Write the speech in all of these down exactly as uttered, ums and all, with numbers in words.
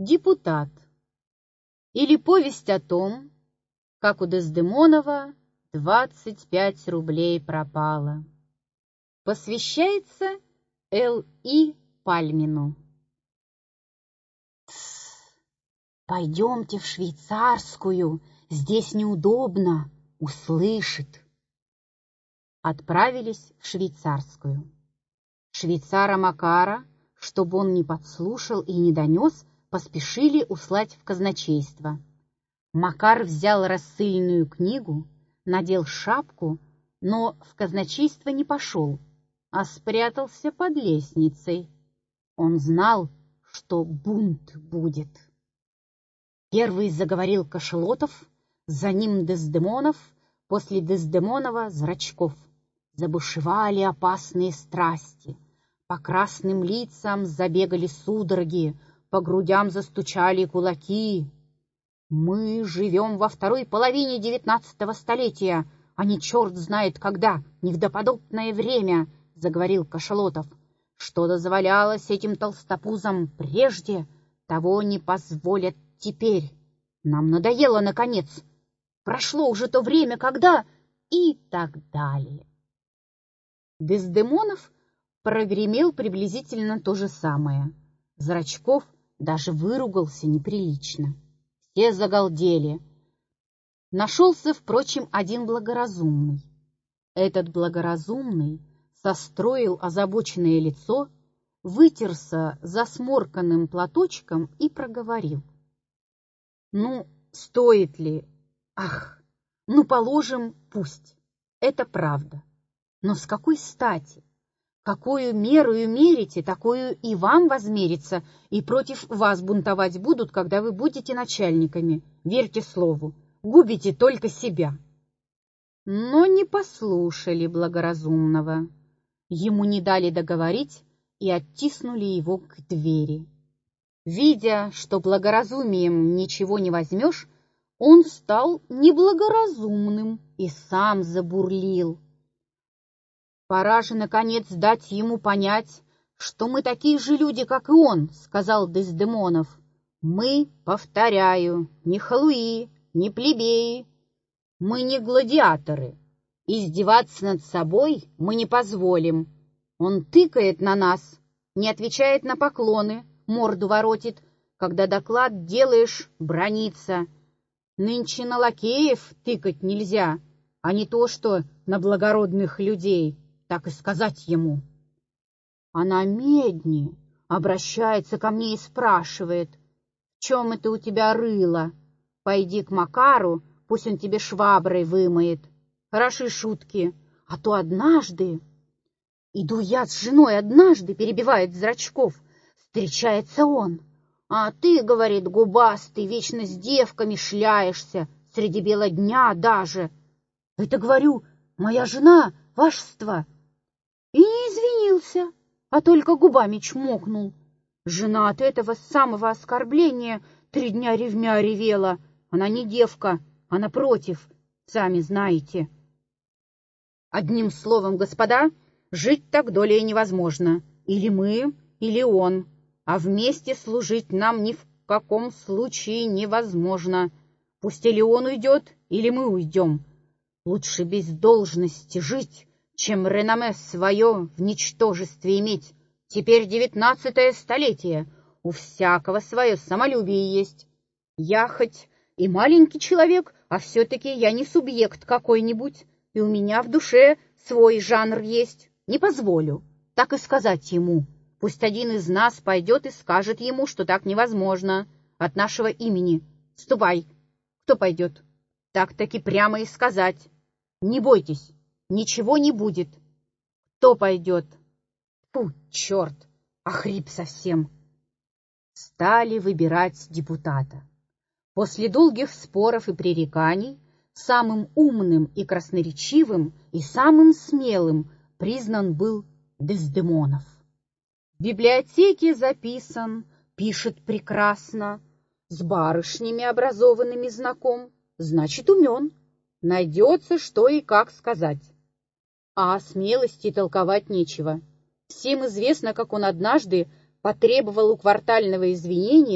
Депутат. Или повесть о том, как у Дездемонова двадцать пять рублей пропало. Посвящается Л И Пальмину. «Пойдемте в швейцарскую, здесь неудобно, услышит». Отправились в швейцарскую. Швейцара Макара, чтобы он не подслушал и не донес, поспешили услать в казначейство. Макар взял рассыльную книгу, надел шапку, но в казначейство не пошел, а спрятался под лестницей. Он знал, что бунт будет. Первый заговорил Кашалотов, за ним Дездемонов, после Дездемонова Зрачков. Забушевали опасные страсти, по красным лицам забегали судороги, по грудям застучали кулаки. «Мы живем во второй половине девятнадцатого столетия, а не черт знает когда, не в доподобное время», — заговорил Кашалотов. «Что дозволялось этим толстопузам прежде, того не позволят теперь. Нам надоело, наконец. Прошло уже то время, когда...» и так далее. Дездемонов прогремел приблизительно то же самое. Зрачков даже выругался неприлично. Все загалдели. Нашелся, впрочем, один благоразумный. Этот благоразумный состроил озабоченное лицо, вытерся засморканным платочком и проговорил. «Ну, стоит ли? Ах, ну, положим, пусть. Это правда. Но с какой стати? Какую мерою мерите, такую и вам возмерится, и против вас бунтовать будут, когда вы будете начальниками. Верьте слову, губите только себя». Но не послушали благоразумного. Ему не дали договорить и оттиснули его к двери. Видя, что благоразумием ничего не возьмешь, он стал неблагоразумным и сам забурлил. «Пора же, наконец, дать ему понять, что мы такие же люди, как и он», — сказал Дездемонов. «Мы, повторяю, не халуи, не плебеи, мы не гладиаторы. Издеваться над собой мы не позволим. Он тыкает на нас, не отвечает на поклоны, морду воротит, когда доклад делаешь, бранится. Нынче на лакеев тыкать нельзя, а не то что на благородных людей». Так и сказать ему. А на медне обращается ко мне и спрашивает: «В чем это у тебя рыло? Пойди к Макару, пусть он тебе шваброй вымоет». Хороши шутки, а то однажды... Иду я с женой однажды, перебивает Зрачков, встречается он. «А ты, — говорит, — губастый, вечно с девками шляешься, среди бела дня даже». «Это, говорю, моя жена, вашество». И не извинился, а только губами чмокнул. Жена от этого самого оскорбления три дня ревмя ревела. Она не девка, а напротив, сами знаете. Одним словом, господа, жить так долей невозможно. Или мы, или он. А вместе служить нам ни в каком случае невозможно. Пусть или он уйдет, или мы уйдем. Лучше без должности жить, чем реноме свое в ничтожестве иметь. Теперь девятнадцатое столетие, у всякого свое самолюбие есть. Я хоть и маленький человек, а все-таки я не субъект какой-нибудь, и у меня в душе свой жанр есть. Не позволю так и сказать ему. Пусть один из нас пойдет и скажет ему, что так невозможно, от нашего имени. Ступай. Кто пойдет? Так-таки прямо и сказать. Не бойтесь. Ничего не будет. Кто пойдет? Фу, черт, охрип совсем. Стали выбирать депутата. После долгих споров и пререканий самым умным и красноречивым и самым смелым признан был Дездемонов. В библиотеке записан, пишет прекрасно, с барышнями образованными знаком, значит умен, найдется, что и как сказать. А о смелости толковать нечего. Всем известно, как он однажды потребовал у квартального извинения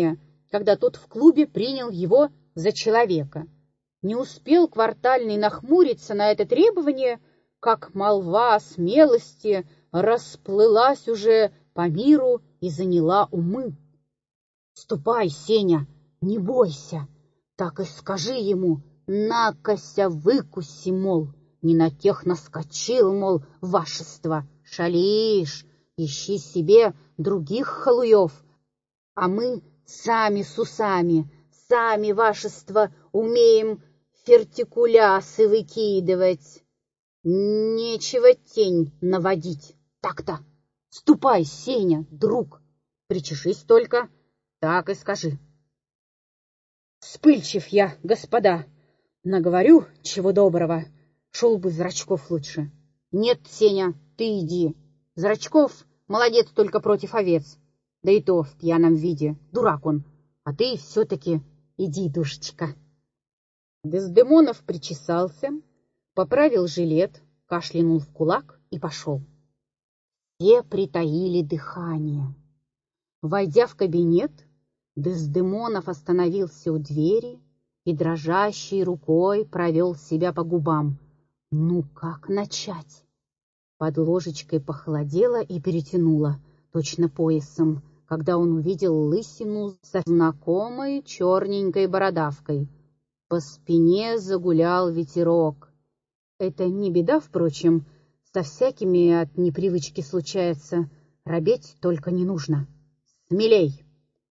когда тот в клубе принял его за человека. Не успел Квартальный нахмуриться на это требование, как молва о смелости расплылась уже по миру и заняла умы. «Ступай, Сеня, не бойся, так и скажи ему, накося выкуси, мол, не на тех наскочил, мол, вашество, шалишь, ищи себе других халуев, а мы сами с усами, сами, вашество, умеем фертикулясы выкидывать. Нечего тень наводить. Так-то. Ступай, Сеня, друг. Причешись только, так и скажи. Вспыльчив я, господа. Наговорю, чего доброго. Шел бы Зрачков лучше. Нет, Сеня, ты иди. Зрачков молодец только против овец. Да и то в пьяном виде. Дурак он. А ты все-таки иди, душечка. Дездемонов причесался, поправил жилет, кашлянул в кулак и пошел. Все притаили дыхание. Войдя в кабинет, Дездемонов остановился у двери и дрожащей рукой провел себя по губам. Ну, как начать? Под ложечкой похолодело и перетянуло, точно поясом, когда он увидел лысину со знакомой черненькой бородавкой. По спине загулял ветерок. Это не беда, впрочем, со всякими от непривычки случается. Робеть только не нужно. Смелей!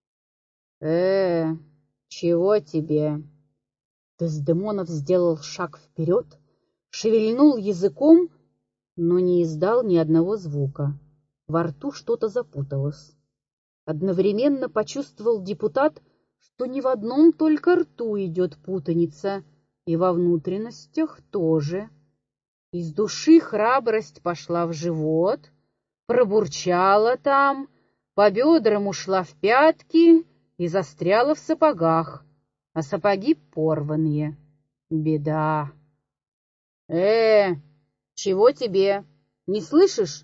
Э, чего тебе? Дездемонов сделал шаг вперед, шевельнул языком, но не издал ни одного звука. Во рту что-то запуталось. Одновременно почувствовал депутат, что не в одном только рту идет путаница, и во внутренностях тоже. Из души храбрость пошла в живот, пробурчала там, по бедрам ушла в пятки и застряла в сапогах, а сапоги порванные. Беда. Э, чего тебе? Не слышишь?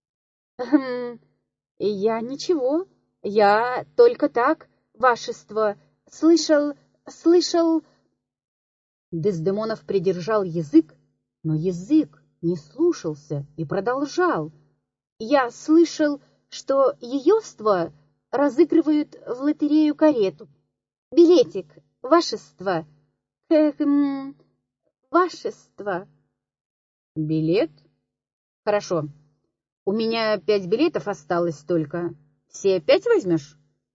Хм, я ничего, я только так, вашество, слышал, слышал... Дездемонов придержал язык, но язык не слушался и продолжал. Я слышал, что еёвство разыгрывают в лотерею карету. Билетик, вашество, эм, вашество. Билет? Хорошо. У меня пять билетов осталось только. Все пять возьмешь?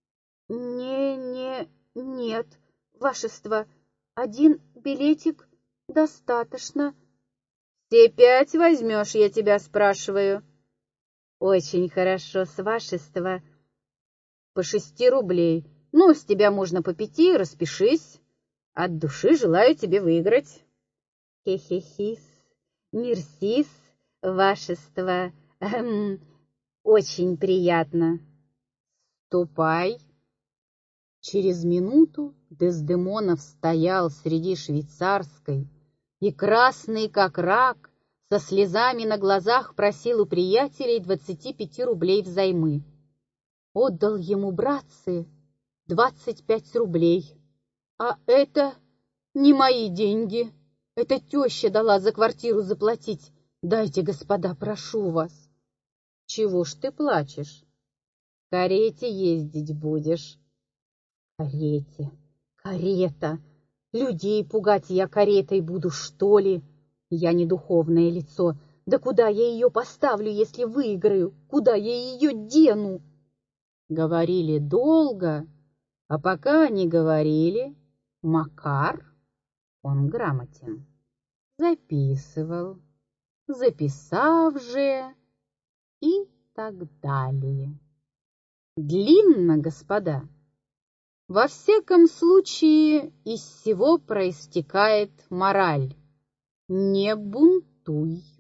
Не, не, нет, вашество. Один билетик достаточно. Все пять возьмешь, я тебя спрашиваю. Очень хорошо, с вашества. По шести рублей. Ну, с тебя можно по пяти, распишись. От души желаю тебе выиграть. Хе-хе-хис, мерсис, вашество. Эм, очень приятно. Ступай. Через минуту Дездемонов стоял среди швейцарской и, красный как рак, со слезами на глазах просил у приятелей двадцати пяти рублей взаймы. Отдал ему, братцы, двадцать пять рублей. А это не мои деньги. Это теща дала за квартиру заплатить. Дайте, господа, прошу вас. Чего ж ты плачешь? В карете ездить будешь. Карете, карета. Людей пугать я каретой буду, что ли? Я не духовное лицо. Да куда я ее поставлю, если выиграю? Куда я ее дену? Говорили долго, а пока они говорили, Макар, он грамотен, записывал, записав же и так далее. Длинно, господа. Во всяком случае, из всего проистекает мораль. Не бунтуй.